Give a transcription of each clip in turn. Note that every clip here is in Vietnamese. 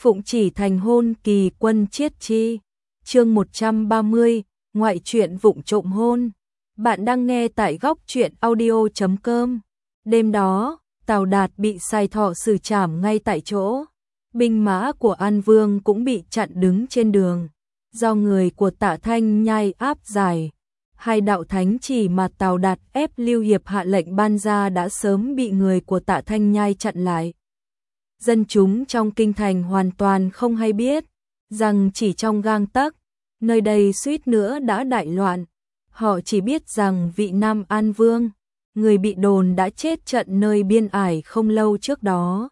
Phụng chỉ thành hôn kỳ quân chiết chi. Chương 130, ngoại truyện vụng trộm hôn. Bạn đang nghe tại góc truyện audio.com. Đêm đó, Tào Đạt bị sai thọ xử trảm ngay tại chỗ. Binh mã của An Vương cũng bị chặn đứng trên đường. Do người của Tạ Thanh Nhai áp giải, hai đạo thánh chỉ mà Tào Đạt ép Lưu Hiệp hạ lệnh ban ra đã sớm bị người của Tạ Thanh Nhai chặn lại. Dân chúng trong kinh thành hoàn toàn không hay biết rằng chỉ trong gang tấc, nơi đây suýt nữa đã đại loạn. Họ chỉ biết rằng vị Nam An Vương, người bị đồn đã chết trận nơi biên ải không lâu trước đó,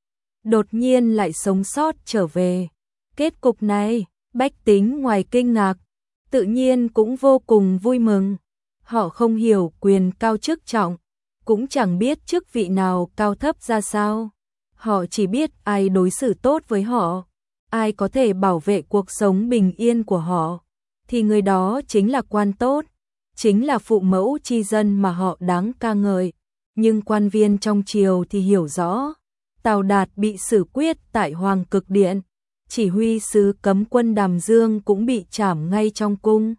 đột nhiên lại sống sót trở về. Kết cục này, bách tính ngoài kinh ngạc, tự nhiên cũng vô cùng vui mừng. Họ không hiểu quyền cao chức trọng, cũng chẳng biết chức vị nào cao thấp ra sao. Họ chỉ biết ai đối xử tốt với họ, ai có thể bảo vệ cuộc sống bình yên của họ, thì người đó chính là quan tốt, chính là phụ mẫu tri dân mà họ đáng ca ngợi. Nhưng quan viên trong triều thì hiểu rõ, Tào Đạt bị xử quyết tại Hoàng Cực Điện, chỉ huy sứ cấm quân Đàm Dương cũng bị trảm ngay trong cung.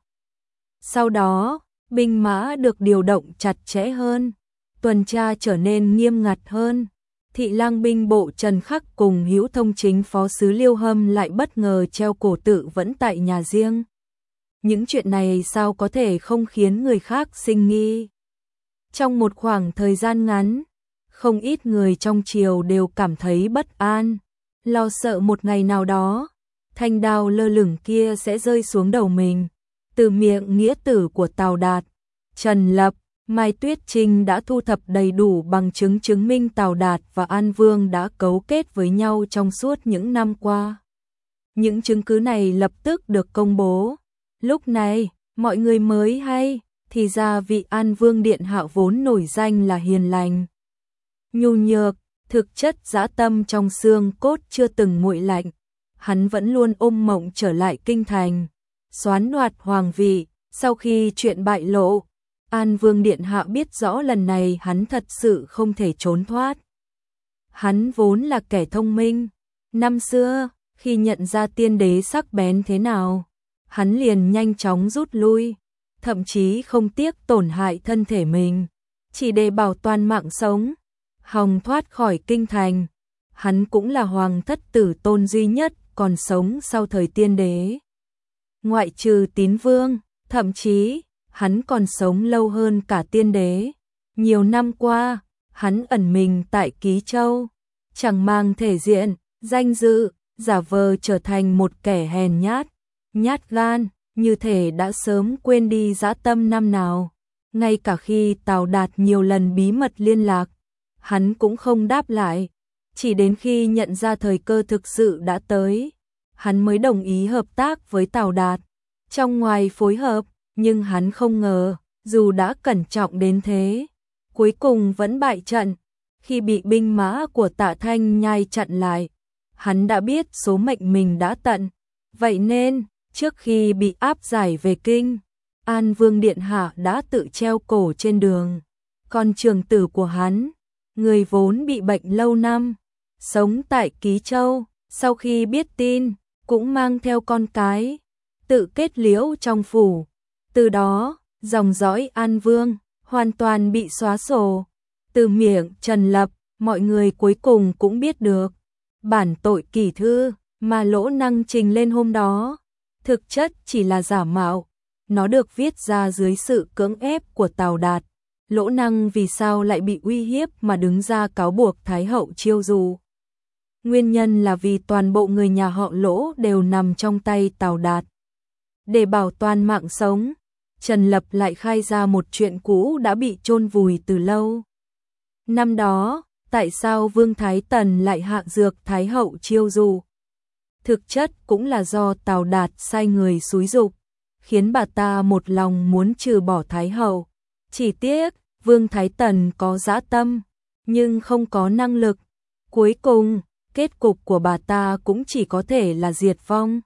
Sau đó, binh mã được điều động chặt chẽ hơn, tuần tra trở nên nghiêm ngặt hơn. Thị lang binh bộ Trần Khắc cùng Hữu Thông Chính phó sứ Liêu Hâm lại bất ngờ treo cổ tự vẫn tại nhà riêng. Những chuyện này sao có thể không khiến người khác sinh nghi? Trong một khoảng thời gian ngắn, không ít người trong triều đều cảm thấy bất an, lo sợ một ngày nào đó, thanh đao lơ lửng kia sẽ rơi xuống đầu mình. Từ miệng nghĩa tử của Tào Đạt, Trần Lập, Mai Tuyết Trinh đã thu thập đầy đủ bằng chứng chứng minh Tào Đạt và An Vương đã cấu kết với nhau trong suốt những năm qua. Những chứng cứ này lập tức được công bố. Lúc này, mọi người mới hay, thì ra vị An Vương điện hạ vốn nổi danh là hiền lành, nhu nhược, thực chất dã tâm trong xương cốt chưa từng nguội lạnh. Hắn vẫn luôn ôm mộng trở lại kinh thành, soán đoạt hoàng vị. Sau khi chuyện bại lộ, An Vương điện hạ biết rõ lần này hắn thật sự không thể trốn thoát. Hắn vốn là kẻ thông minh, năm xưa khi nhận ra tiên đế sắc bén thế nào, hắn liền nhanh chóng rút lui, thậm chí không tiếc tổn hại thân thể mình, chỉ để bảo toàn mạng sống, hòng thoát khỏi kinh thành. Hắn cũng là hoàng thất tử tôn duy nhất còn sống sau thời tiên đế. Ngoại trừ Tín Vương, thậm chí hắn còn sống lâu hơn cả tiên đế. Nhiều năm qua, hắn ẩn mình tại Ký Châu, chẳng mang thể diện, danh dự, giả vờ trở thành một kẻ hèn nhát, nhát gan, như thể đã sớm quên đi dã tâm năm nào. Ngay cả khi Tào Đạt nhiều lần bí mật liên lạc, hắn cũng không đáp lại. Chỉ đến khi nhận ra thời cơ thực sự đã tới, hắn mới đồng ý hợp tác với Tào Đạt. Trong ngoài phối hợp, nhưng hắn không ngờ, dù đã cẩn trọng đến thế, cuối cùng vẫn bại trận. Khi bị binh mã của Tạ Thanh Nhai chặn lại, hắn đã biết số mệnh mình đã tận. Vậy nên, trước khi bị áp giải về kinh, An Vương điện hạ đã tự treo cổ trên đường. Còn trưởng tử của hắn, người vốn bị bệnh lâu năm, sống tại Ký Châu, sau khi biết tin, cũng mang theo con cái, tự kết liễu trong phủ. Từ đó, dòng dõi An Vương hoàn toàn bị xóa sổ. Từ miệng Trần Lập, mọi người cuối cùng cũng biết được bản tội kỷ thư mà Lỗ Năng trình lên hôm đó thực chất chỉ là giả mạo. Nó được viết ra dưới sự cưỡng ép của Tào Đạt. Lỗ Năng vì sao lại bị uy hiếp mà đứng ra cáo buộc Thái hậu chiêu dụ? Nguyên nhân là vì toàn bộ người nhà họ Lỗ đều nằm trong tay Tào Đạt. Để bảo toàn mạng sống, Trần Lập lại khai ra một chuyện cũ đã bị chôn vùi từ lâu. Năm đó, tại sao Vương Thái Tần lại hạ dược Thái hậu chiêu dụ? Thực chất cũng là do Tào Đạt sai người xúi giục, khiến bà ta một lòng muốn trừ bỏ Thái hậu. Chỉ tiếc, Vương Thái Tần có dã tâm, nhưng không có năng lực. Cuối cùng, kết cục của bà ta cũng chỉ có thể là diệt vong.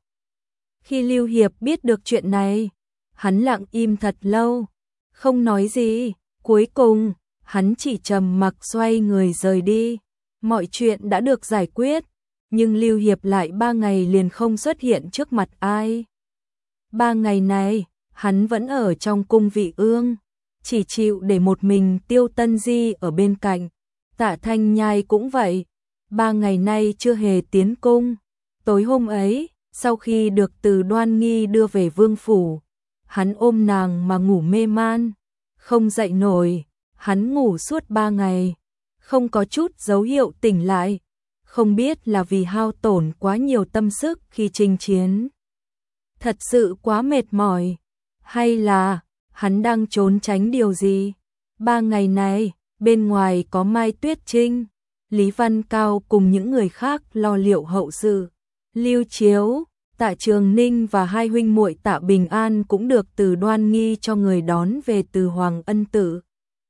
Khi Lưu Hiệp biết được chuyện này, hắn lặng im thật lâu, không nói gì. Cuối cùng, hắn chỉ trầm mặc xoay người rời đi. Mọi chuyện đã được giải quyết. nhưng Lưu Hiệp lại 3 ngày liền không xuất hiện trước mặt ai. 3 ngày này, hắn vẫn ở trong cung Vị Ương, chỉ chịu để một mình Tiêu Tân Di ở bên cạnh. Tạ Thanh Nhai cũng vậy, 3 ngày nay chưa hề tiến cung. Tối hôm ấy, sau khi được Từ Đoan Nghi đưa về vương phủ, hắn ôm nàng mà ngủ mê man, không dậy nổi, hắn ngủ suốt 3 ngày, không có chút dấu hiệu tỉnh lại, không biết là vì hao tổn quá nhiều tâm sức khi chinh chiến, thật sự quá mệt mỏi, hay là hắn đang trốn tránh điều gì. 3 ngày này, bên ngoài có Mai Tuyết Trinh, Lý Văn Cao cùng những người khác lo liệu hậu sự. Lưu Chiếu, Tạ Trường Ninh và hai huynh muội Tạ Bình An cũng được Từ Đoan Nghi cho người đón về từ Hoàng Ân Tự.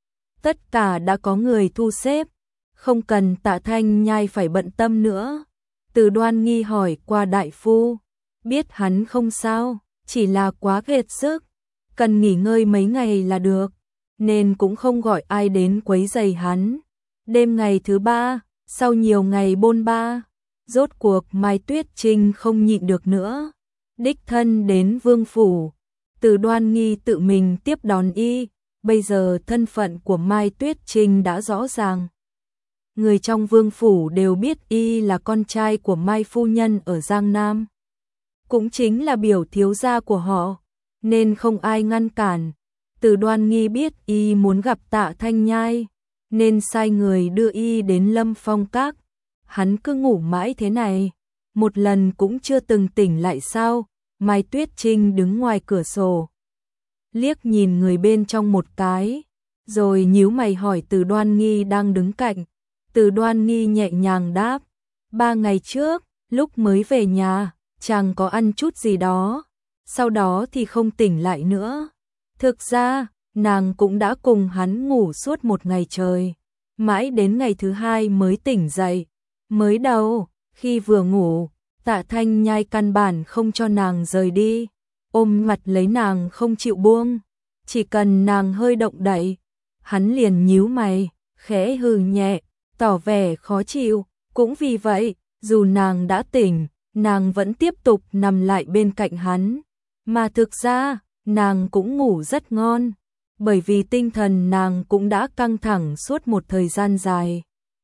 Tất cả đã có người thu xếp, không cần Tạ Thanh Nhai phải bận tâm nữa. Từ Đoan Nghi hỏi qua đại phu, biết hắn không sao, chỉ là quá kiệt sức, cần nghỉ ngơi mấy ngày là được, nên cũng không gọi ai đến quấy rầy hắn. Đêm ngày thứ 3, sau nhiều ngày bôn ba, rốt cuộc Mai Tuyết Trinh không nhịn được nữa, đích thân đến vương phủ. Từ Đoan Nghi tự mình tiếp đón y, bây giờ thân phận của Mai Tuyết Trinh đã rõ ràng. Người trong vương phủ đều biết y là con trai của Mai phu nhân ở Giang Nam, cũng chính là biểu thiếu gia của họ, nên không ai ngăn cản. Từ Đoan Nghi biết y muốn gặp Tạ Thanh Nhai, nên sai người đưa y đến Lâm Phong Các. Hắn cứ ngủ mãi thế này, một lần cũng chưa từng tỉnh lại sao? Mai Tuyết Trinh đứng ngoài cửa sổ, liếc nhìn người bên trong một cái, rồi nhíu mày hỏi Từ Đoan Nghi đang đứng cạnh. Từ Đoan Nghi nhẹ nhàng đáp, 3 ngày trước, lúc mới về nhà, chàng có ăn chút gì đó, sau đó thì không tỉnh lại nữa. Thực ra, nàng cũng đã cùng hắn ngủ suốt một ngày trời, mãi đến ngày thứ 2 mới tỉnh dậy. Mới đầu, khi vừa ngủ, Tạ Thanh Nhai căn bản không cho nàng rời đi, ôm mặt lấy nàng không chịu buông, chỉ cần nàng hơi động đậy, hắn liền nhíu mày, khẽ hừ nhẹ, tỏ vẻ khó chịu. Cũng vì vậy, dù nàng đã tỉnh, nàng vẫn tiếp tục nằm lại bên cạnh hắn, mà thực ra, nàng cũng ngủ rất ngon, bởi vì tinh thần nàng cũng đã căng thẳng suốt một thời gian dài.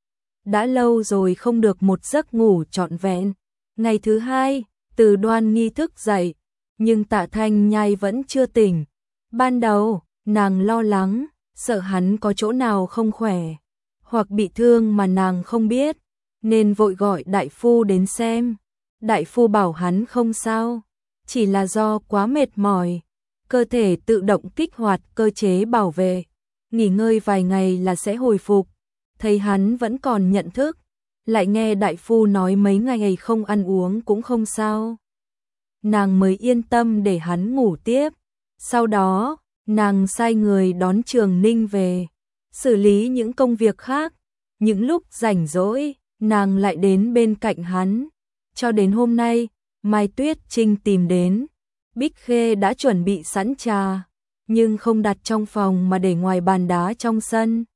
Đã lâu rồi không được một giấc ngủ trọn vẹn. Ngày thứ 2, Từ Đoan Nghi thức dậy, nhưng Tạ Thanh Nhai vẫn chưa tỉnh. Ban đầu, nàng lo lắng, sợ hắn có chỗ nào không khỏe, hoặc bị thương mà nàng không biết, nên vội gọi đại phu đến xem. Đại phu bảo hắn không sao, chỉ là do quá mệt mỏi, cơ thể tự động kích hoạt cơ chế bảo vệ, nghỉ ngơi vài ngày là sẽ hồi phục. Thấy hắn vẫn còn nhận thức, lại nghe đại phu nói mấy ngày không ăn uống cũng không sao, nàng mới yên tâm để hắn ngủ tiếp. Sau đó, nàng sai người đón Trường Ninh về, xử lý những công việc khác. Những lúc rảnh rỗi, nàng lại đến bên cạnh hắn. Cho đến hôm nay, Mai Tuyết Trinh tìm đến, Bích Khê đã chuẩn bị sẵn trà, nhưng không đặt trong phòng mà để ngoài bàn đá trong sân.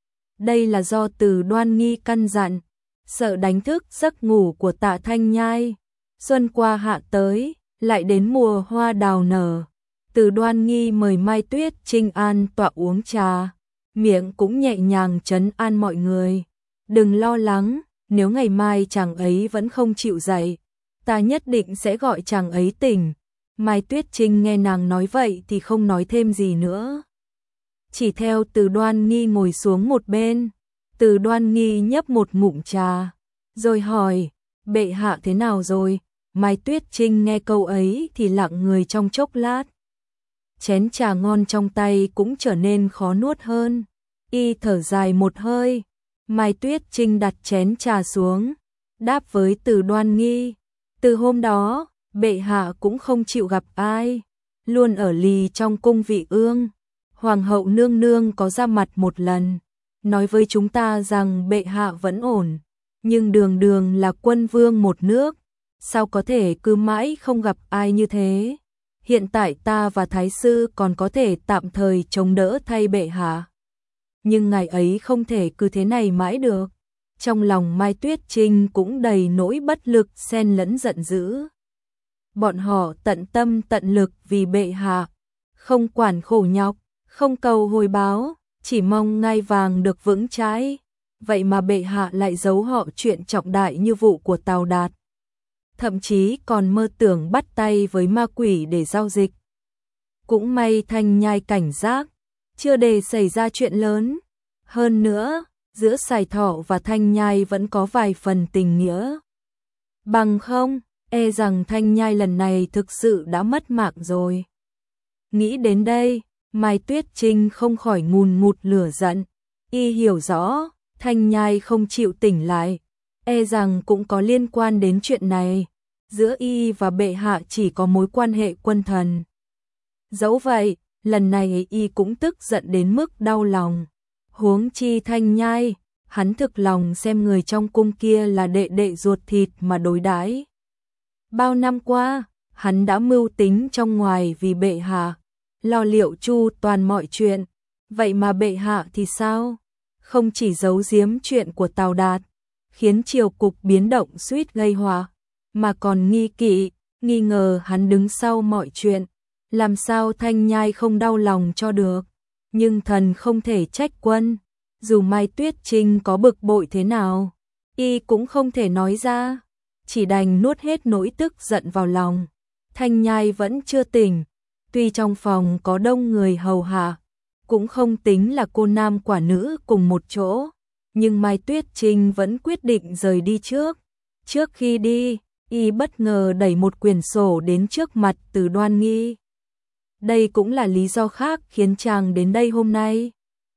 Đây là do Từ Đoan Nghi căn dặn, sợ đánh thức giấc ngủ của Tạ Thanh Nhai. Xuân qua hạ tới, lại đến mùa hoa đào nở. Từ Đoan Nghi mời Mai Tuyết Trinh an tọa uống trà, miệng cũng nhẹ nhàng trấn an mọi người. Đừng lo lắng, nếu ngày mai chàng ấy vẫn không chịu dậy, ta nhất định sẽ gọi chàng ấy tỉnh. Mai Tuyết Trinh nghe nàng nói vậy thì không nói thêm gì nữa, chỉ theo Từ Đoan Nghi ngồi xuống một bên. Từ Đoan Nghi nhấp một ngụm trà, rồi hỏi, bệ hạ thế nào rồi? Mai Tuyết Trinh nghe câu ấy thì lặng người trong chốc lát. Chén trà ngon trong tay cũng trở nên khó nuốt hơn. Y thở dài một hơi. Mai Tuyết Trinh đặt chén trà xuống, đáp với Từ Đoan Nghi, từ hôm đó, bệ hạ cũng không chịu gặp ai, luôn ở lì trong cung Vị Ương. Hoàng hậu nương nương có ra mặt một lần, nói với chúng ta rằng bệ hạ vẫn ổn, nhưng đường đường là quân vương một nước, sao có thể cứ mãi không gặp ai như thế? Hiện tại ta và thái sư còn có thể tạm thời chống đỡ thay bệ hạ, nhưng ngài ấy không thể cứ thế này mãi được. Trong lòng Mai Tuyết Trinh cũng đầy nỗi bất lực xen lẫn giận dữ. Bọn họ tận tâm tận lực vì bệ hạ, không quản khổ nhọc, không cầu hồi báo, chỉ mong ngai vàng được vững chãi. Vậy mà bệ hạ lại giấu họ chuyện trọng đại như vụ của Tào Đạt. Thậm chí còn mơ tưởng bắt tay với ma quỷ để giao dịch. Cũng may Thanh Nhai cảnh giác, chưa để xảy ra chuyện lớn. Hơn nữa, giữa Sài Thọ và Thanh Nhai vẫn có vài phần tình nghĩa. Bằng không, e rằng Thanh Nhai lần này thực sự đã mất mạng rồi. Nghĩ đến đây, Mai Tuyết Trinh không khỏi ngùn ngụt lửa giận. Y hiểu rõ, Thanh Nhai không chịu tỉnh lại, e rằng cũng có liên quan đến chuyện này. Giữa y và bệ hạ chỉ có mối quan hệ quân thần. Dẫu vậy, lần này y cũng tức giận đến mức đau lòng. Huống chi Thanh Nhai, hắn thực lòng xem người trong cung kia là đệ đệ ruột thịt mà đối đãi. Bao năm qua, hắn đã mưu tính trong ngoài vì bệ hạ, lo liệu chu toàn mọi chuyện. Vậy mà bệ hạ thì sao? Không chỉ giấu giếm chuyện của Tào Đạt, khiến triều cục biến động suýt gây họa, mà còn nghi kỵ, nghi ngờ hắn đứng sau mọi chuyện. Làm sao Thanh Nhai không đau lòng cho được? Nhưng thần không thể trách quân, dù Mai Tuyết Trinh có bực bội thế nào, y cũng không thể nói ra, chỉ đành nuốt hết nỗi tức giận vào lòng. Thanh Nhai vẫn chưa tỉnh, tuy trong phòng có đông người hầu hạ, cũng không tính là cô nam quả nữ cùng một chỗ, nhưng Mai Tuyết Trinh vẫn quyết định rời đi trước. Trước khi đi, y bất ngờ đẩy một quyển sổ đến trước mặt Từ Đoan Nghi. Đây cũng là lý do khác khiến chàng đến đây hôm nay.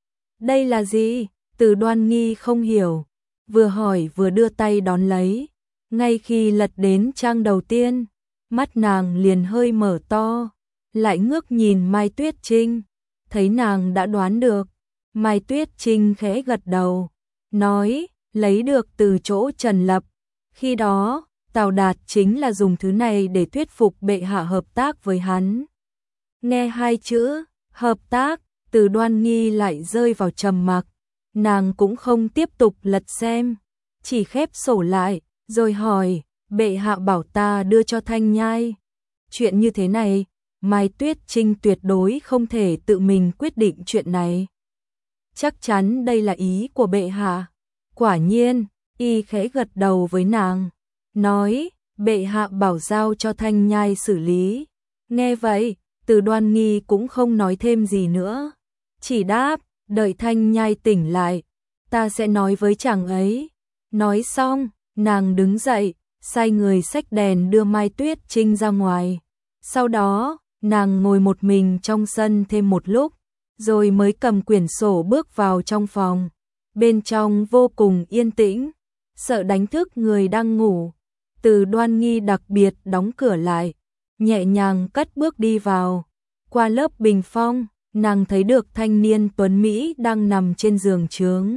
Đây là gì? Từ Đoan Nghi không hiểu, vừa hỏi vừa đưa tay đón lấy. Ngay khi lật đến trang đầu tiên, mắt nàng liền hơi mở to, lại ngước nhìn Mai Tuyết Trinh, thấy nàng đã đoán được. Mai Tuyết Trinh khẽ gật đầu, nói, lấy được từ chỗ Trần Lập. Khi đó, Tào Đạt chính là dùng thứ này để thuyết phục bệ hạ hợp tác với hắn. Nghe hai chữ, hợp tác, Từ Đoan Nghi lại rơi vào trầm mặc. Nàng cũng không tiếp tục lật xem, chỉ khép sổ lại, rồi hỏi, bệ hạ bảo ta đưa cho Thanh Nhai. Chuyện như thế này, Mai Tuyết Trinh tuyệt đối không thể tự mình quyết định chuyện này. Chắc chắn đây là ý của bệ hạ. Quả nhiên, y khẽ gật đầu với nàng, nói, bệ hạ bảo giao cho Thanh Nhai xử lý. Nghe vậy, Từ Đoan Nghi cũng không nói thêm gì nữa, chỉ đáp, đợi Thanh Nhai tỉnh lại, ta sẽ nói với chàng ấy. Nói xong, nàng đứng dậy, sai người xách đèn đưa Mai Tuyết Trinh ra ngoài. Sau đó, nàng ngồi một mình trong sân thêm một lúc, rồi mới cầm quyển sổ bước vào trong phòng. Bên trong vô cùng yên tĩnh, sợ đánh thức người đang ngủ. Từ Đoan Nghi đặc biệt đóng cửa lại, nhẹ nhàng cất bước đi vào. Qua lớp bình phong, nàng thấy được thanh niên tuấn Mỹ đang nằm trên giường trướng.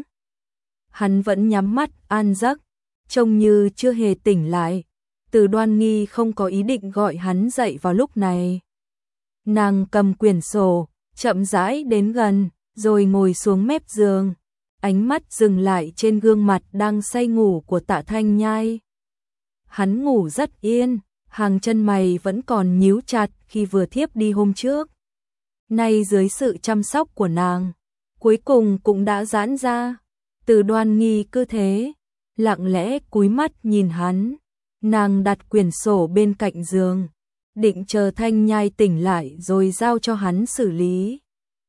Hắn vẫn nhắm mắt an giấc, trông như chưa hề tỉnh lại. Từ Đoan Nghi không có ý định gọi hắn dậy vào lúc này. Nàng cầm quyển sổ, chậm rãi đến gần, rồi ngồi xuống mép giường. Ánh mắt dừng lại trên gương mặt đang say ngủ của Tạ Thanh Nhai. Hắn ngủ rất yên, hàng chân mày vẫn còn nhíu chặt khi vừa thiếp đi hôm trước. Nay dưới sự chăm sóc của nàng, cuối cùng cũng đã giãn ra. Từ Đoan Nghi cứ thế, lặng lẽ cúi mắt nhìn hắn. Nàng đặt quyển sổ bên cạnh giường, định chờ Thanh Nhai tỉnh lại rồi giao cho hắn xử lý.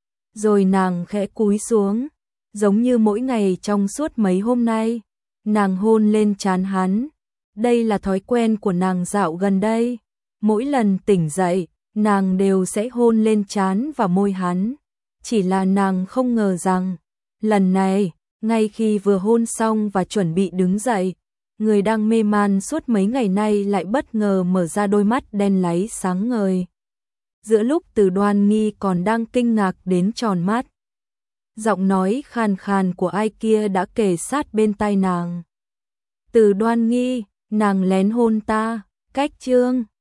Rồi nàng khẽ cúi xuống, giống như mỗi ngày trong suốt mấy hôm nay, nàng hôn lên trán hắn. Đây là thói quen của nàng dạo gần đây. Mỗi lần tỉnh dậy, nàng đều sẽ hôn lên trán và môi hắn. Chỉ là nàng không ngờ rằng, lần này, ngay khi vừa hôn xong và chuẩn bị đứng dậy, người đang mê man suốt mấy ngày nay lại bất ngờ mở ra đôi mắt đen láy sáng ngời. Giữa lúc Từ Đoan Nghi còn đang kinh ngạc đến tròn mắt, giọng nói khàn khàn của ai kia đã kề sát bên tai nàng. Từ Đoan Nghi, nàng lén hôn ta, cách chương